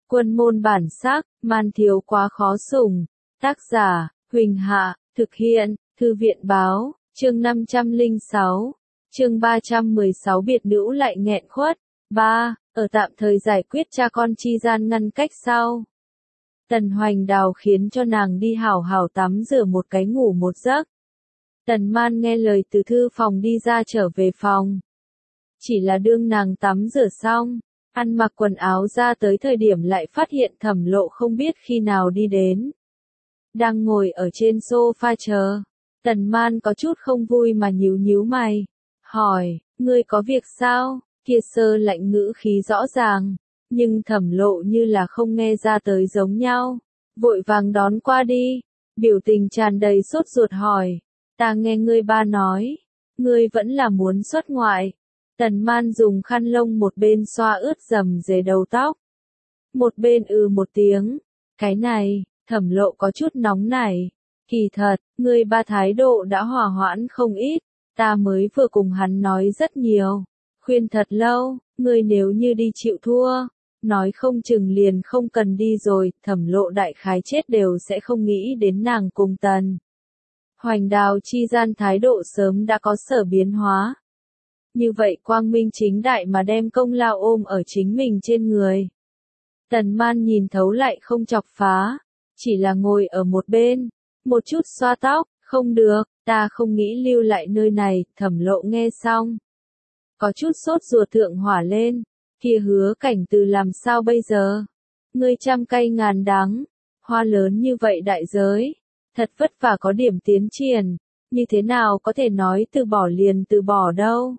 Quân môn bản sắc, man thiếu quá khó sủng. Tác giả, Huỳnh Hạ, thực hiện, Thư viện báo, chương 506, chương 316 biệt nữ lại nghẹn khuất. 3. Ở tạm thời giải quyết cha con chi gian ngăn cách sau. Tần Hoành Đào khiến cho nàng đi hảo hảo tắm rửa một cái ngủ một giấc. Tần Man nghe lời từ thư phòng đi ra trở về phòng. Chỉ là đương nàng tắm rửa xong, ăn mặc quần áo ra tới thời điểm lại phát hiện Thẩm Lộ không biết khi nào đi đến. Đang ngồi ở trên sofa chờ. Tần Man có chút không vui mà nhíu nhíu mày. Hỏi, ngươi có việc sao? Kia sơ lạnh ngữ khí rõ ràng. Nhưng Thẩm Lộ như là không nghe ra tới giống nhau. Vội vàng đón qua đi. Biểu tình tràn đầy sốt ruột hỏi. Ta nghe ngươi ba nói. Ngươi vẫn là muốn xuất ngoại. Tần Man dùng khăn lông một bên xoa ướt rầm rề đầu tóc. Một bên một tiếng. Cái này, Thẩm Lộ có chút nóng nảy. Kỳ thật, ngươi ba thái độ đã hòa hoãn không ít. Ta mới vừa cùng hắn nói rất nhiều. Khuyên thật lâu, ngươi nếu như đi chịu thua. Nói không chừng liền không cần đi rồi. Thẩm Lộ đại khái chết đều sẽ không nghĩ đến nàng cùng Tần Hoành Đào chi gian thái độ sớm đã có sở biến hóa. Như vậy quang minh chính đại mà đem công lao ôm ở chính mình trên người. Tần Man nhìn thấu lại không chọc phá. Chỉ là ngồi ở một bên. Một chút xoa tóc. Không được, ta không nghĩ lưu lại nơi này. Thẩm Lộ nghe xong. Có chút sốt ruột thượng hỏa lên. Kia Hứa Cảnh Từ làm sao bây giờ? Ngươi trăm cây ngàn đắng. Hoa lớn như vậy đại giới. Thật vất vả có điểm tiến triển. Như thế nào có thể nói từ bỏ liền từ bỏ đâu?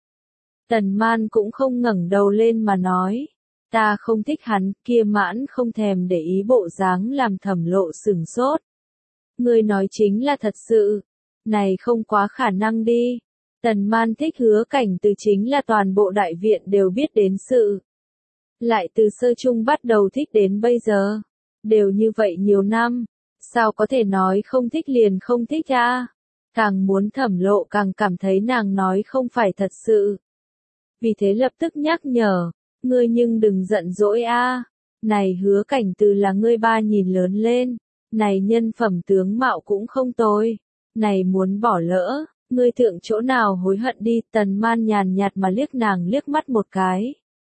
Tần Man cũng không ngẩng đầu lên mà nói. Ta không thích hắn, kia mãn không thèm để ý bộ dáng làm Thẩm Lộ sửng sốt. Ngươi nói chính là thật sự. Này không quá khả năng đi. Tần Man thích Hứa Cảnh Từ chính là toàn bộ đại viện đều biết đến sự. Lại từ sơ chung bắt đầu thích đến bây giờ. Đều như vậy nhiều năm. Sao có thể nói không thích liền không thích a? Càng muốn Thẩm Lộ càng cảm thấy nàng nói không phải thật sự. Vì thế lập tức nhắc nhở. Ngươi nhưng đừng giận dỗi a. Này Hứa Cảnh Từ là ngươi ba nhìn lớn lên. Này nhân phẩm tướng mạo cũng không tồi. Này muốn bỏ lỡ. Ngươi thượng chỗ nào hối hận đi. Tần Man nhàn nhạt mà liếc nàng liếc mắt một cái.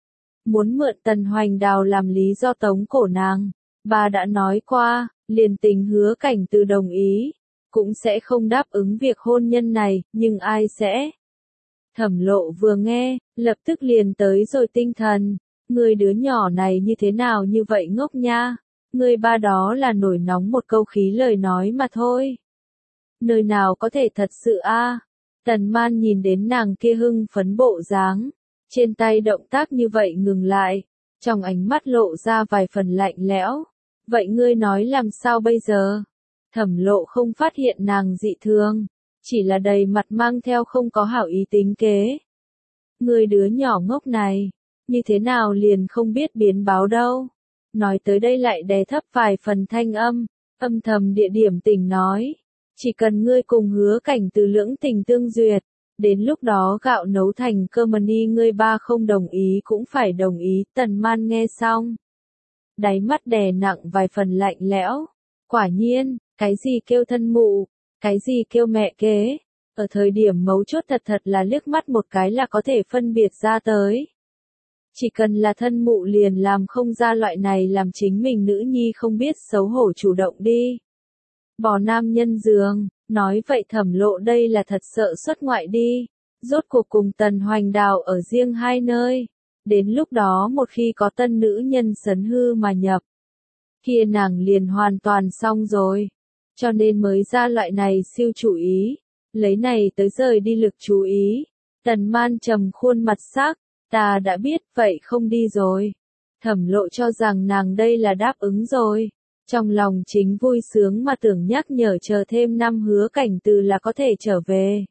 Muốn mượn Tần Hoành Đào làm lý do tống cổ nàng. Bà đã nói qua, liền tình Hứa Cảnh Từ đồng ý. Cũng sẽ không đáp ứng việc hôn nhân này, nhưng ai sẽ? Thẩm Lộ vừa nghe, lập tức liền tới rồi tinh thần. Người đứa nhỏ này như thế nào như vậy ngốc nha? Người ba đó là nổi nóng một câu khí lời nói mà thôi. Nơi nào có thể thật sự a? Tần Man nhìn đến nàng kia hưng phấn bộ dáng. Trên tay động tác như vậy ngừng lại. Trong ánh mắt lộ ra vài phần lạnh lẽo. Vậy ngươi nói làm sao bây giờ? Thẩm Lộ không phát hiện nàng dị thường. Chỉ là đầy mặt mang theo không có hảo ý tính kế. Ngươi đứa nhỏ ngốc này. Như thế nào liền không biết biến báo đâu. Nói tới đây lại đè thấp vài phần thanh âm. Âm thầm địa điểm tình nói. Chỉ cần ngươi cùng Hứa Cảnh Từ lưỡng tình tương duyệt. Đến lúc đó gạo nấu thành cơm ni ngươi ba không đồng ý cũng phải đồng ý. Tần Man nghe xong. Đáy mắt đè nặng vài phần lạnh lẽo. Quả nhiên, cái gì kêu thân mụ, cái gì kêu mẹ kế. Ở thời điểm mấu chốt thật là liếc mắt một cái là có thể phân biệt ra tới. Chỉ cần là thân mụ liền làm không ra loại này làm chính mình nữ nhi không biết xấu hổ chủ động đi. Bỏ nam nhân giường, nói vậy Thẩm Lộ đây là thật sợ xuất ngoại đi. Rốt cuộc cùng Tần Hoành Đào ở riêng hai nơi. Đến lúc đó một khi có tân nữ nhân sấn hư mà nhập. Kia nàng liền hoàn toàn xong rồi. Cho nên mới ra loại này siêu chủ ý. Lấy này tới rời đi lực chú ý. Tần Man trầm khuôn mặt sắc. Ta đã biết vậy không đi rồi. Thẩm Lộ cho rằng nàng đây là đáp ứng rồi. Trong lòng chính vui sướng mà tưởng nhắc nhở chờ thêm năm Hứa Cảnh Từ là có thể trở về.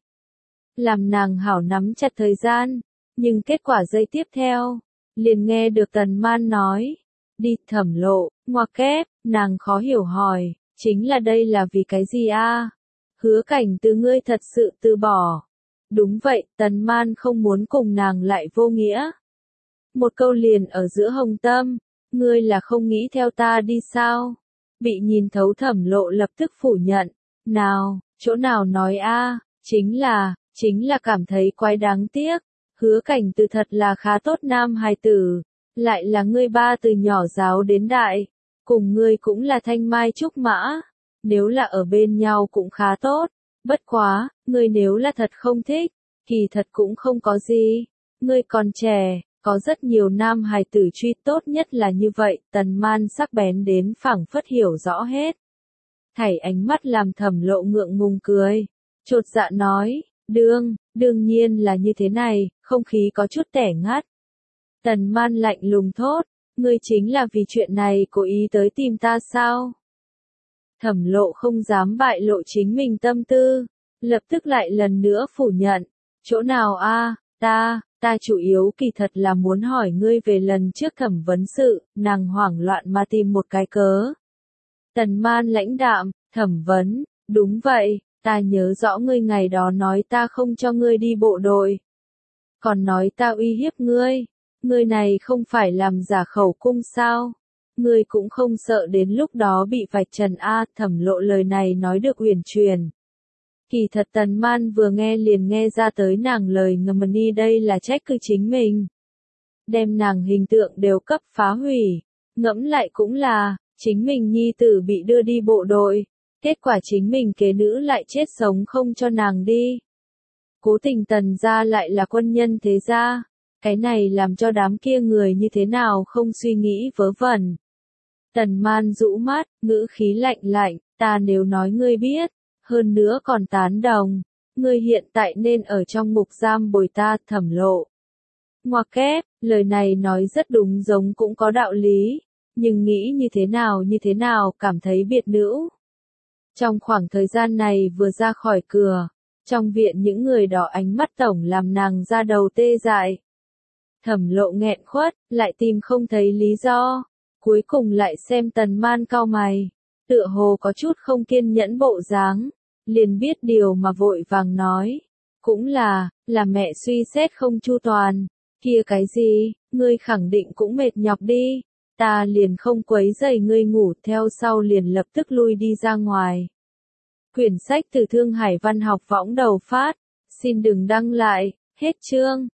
Làm nàng hảo nắm chặt thời gian. Nhưng kết quả giây tiếp theo. Liền nghe được Tần Man nói. Đi Thẩm Lộ, ngoặc kép, nàng khó hiểu hỏi. Chính là đây là vì cái gì a? Hứa Cảnh Từ ngươi thật sự từ bỏ. Đúng vậy, Tần Man không muốn cùng nàng lại vô nghĩa. Một câu liền ở giữa hồng tâm. ngươi là không nghĩ theo ta đi sao? Bị nhìn thấu Thẩm Lộ lập tức phủ nhận, nào, chỗ nào nói a, chính là cảm thấy quái đáng tiếc, Hứa Cảnh Từ thật là khá tốt nam hài tử, lại là ngươi ba từ nhỏ giáo đến đại, cùng ngươi cũng là thanh mai trúc mã, nếu là ở bên nhau cũng khá tốt, bất quá, ngươi nếu là thật không thích, kỳ thật cũng không có gì, ngươi còn trẻ, có rất nhiều nam hài tử truy tốt nhất là như vậy, Tần Man sắc bén đến phảng phất hiểu rõ hết. Thảy ánh mắt làm Thẩm Lộ ngượng ngùng cười, chột dạ nói, đương nhiên là như thế này, không khí có chút tẻ ngắt. Tần Man lạnh lùng thốt, ngươi chính là vì chuyện này cố ý tới tìm ta sao? Thẩm Lộ không dám bại lộ chính mình tâm tư, lập tức lại lần nữa phủ nhận, chỗ nào a, ta chủ yếu kỳ thật là muốn hỏi ngươi về lần trước thẩm vấn sự, nàng hoảng loạn mà tìm một cái cớ. Tần Man lãnh đạm, thẩm vấn, đúng vậy, ta nhớ rõ ngươi ngày đó nói ta không cho ngươi đi bộ đội. Còn nói ta uy hiếp ngươi này không phải làm giả khẩu cung sao? Ngươi cũng không sợ đến lúc đó bị vạch trần a, Thẩm Lộ lời này nói được uyển chuyển. Kỳ thật Tần Man vừa nghe liền nghe ra tới nàng lời ngầm ni đây là trách cứ chính mình. Đem nàng hình tượng đều cấp phá hủy, ngẫm lại cũng là, chính mình nhi tử bị đưa đi bộ đội, kết quả chính mình kế nữ lại chết sống không cho nàng đi. Cố tình Tần gia lại là quân nhân thế gia, cái này làm cho đám kia người như thế nào không suy nghĩ vớ vẩn. Tần Man rũ mắt, ngữ khí lạnh lạnh, ta nếu nói ngươi biết, hơn nữa còn tán đồng, ngươi hiện tại nên ở trong ngục giam bồi ta, Thẩm Lộ. Ngoặc kép, lời này nói rất đúng giống cũng có đạo lý, nhưng nghĩ như thế nào cảm thấy biệt nữ. Trong khoảng thời gian này vừa ra khỏi cửa, trong viện những người đỏ ánh mắt tổng làm nàng ra đầu tê dại. Thẩm Lộ nghẹn khuất, lại tìm không thấy lý do, cuối cùng lại xem Tần Man cau mày, tựa hồ có chút không kiên nhẫn bộ dáng, liền biết điều mà vội vàng nói, cũng là mẹ suy xét không chu toàn, kia cái gì, ngươi khẳng định cũng mệt nhọc đi, ta liền không quấy rầy ngươi ngủ, theo sau liền lập tức lui đi ra ngoài. Quyển sách từ Thương Hải Văn học võng đầu phát, xin đừng đăng lại, hết chương.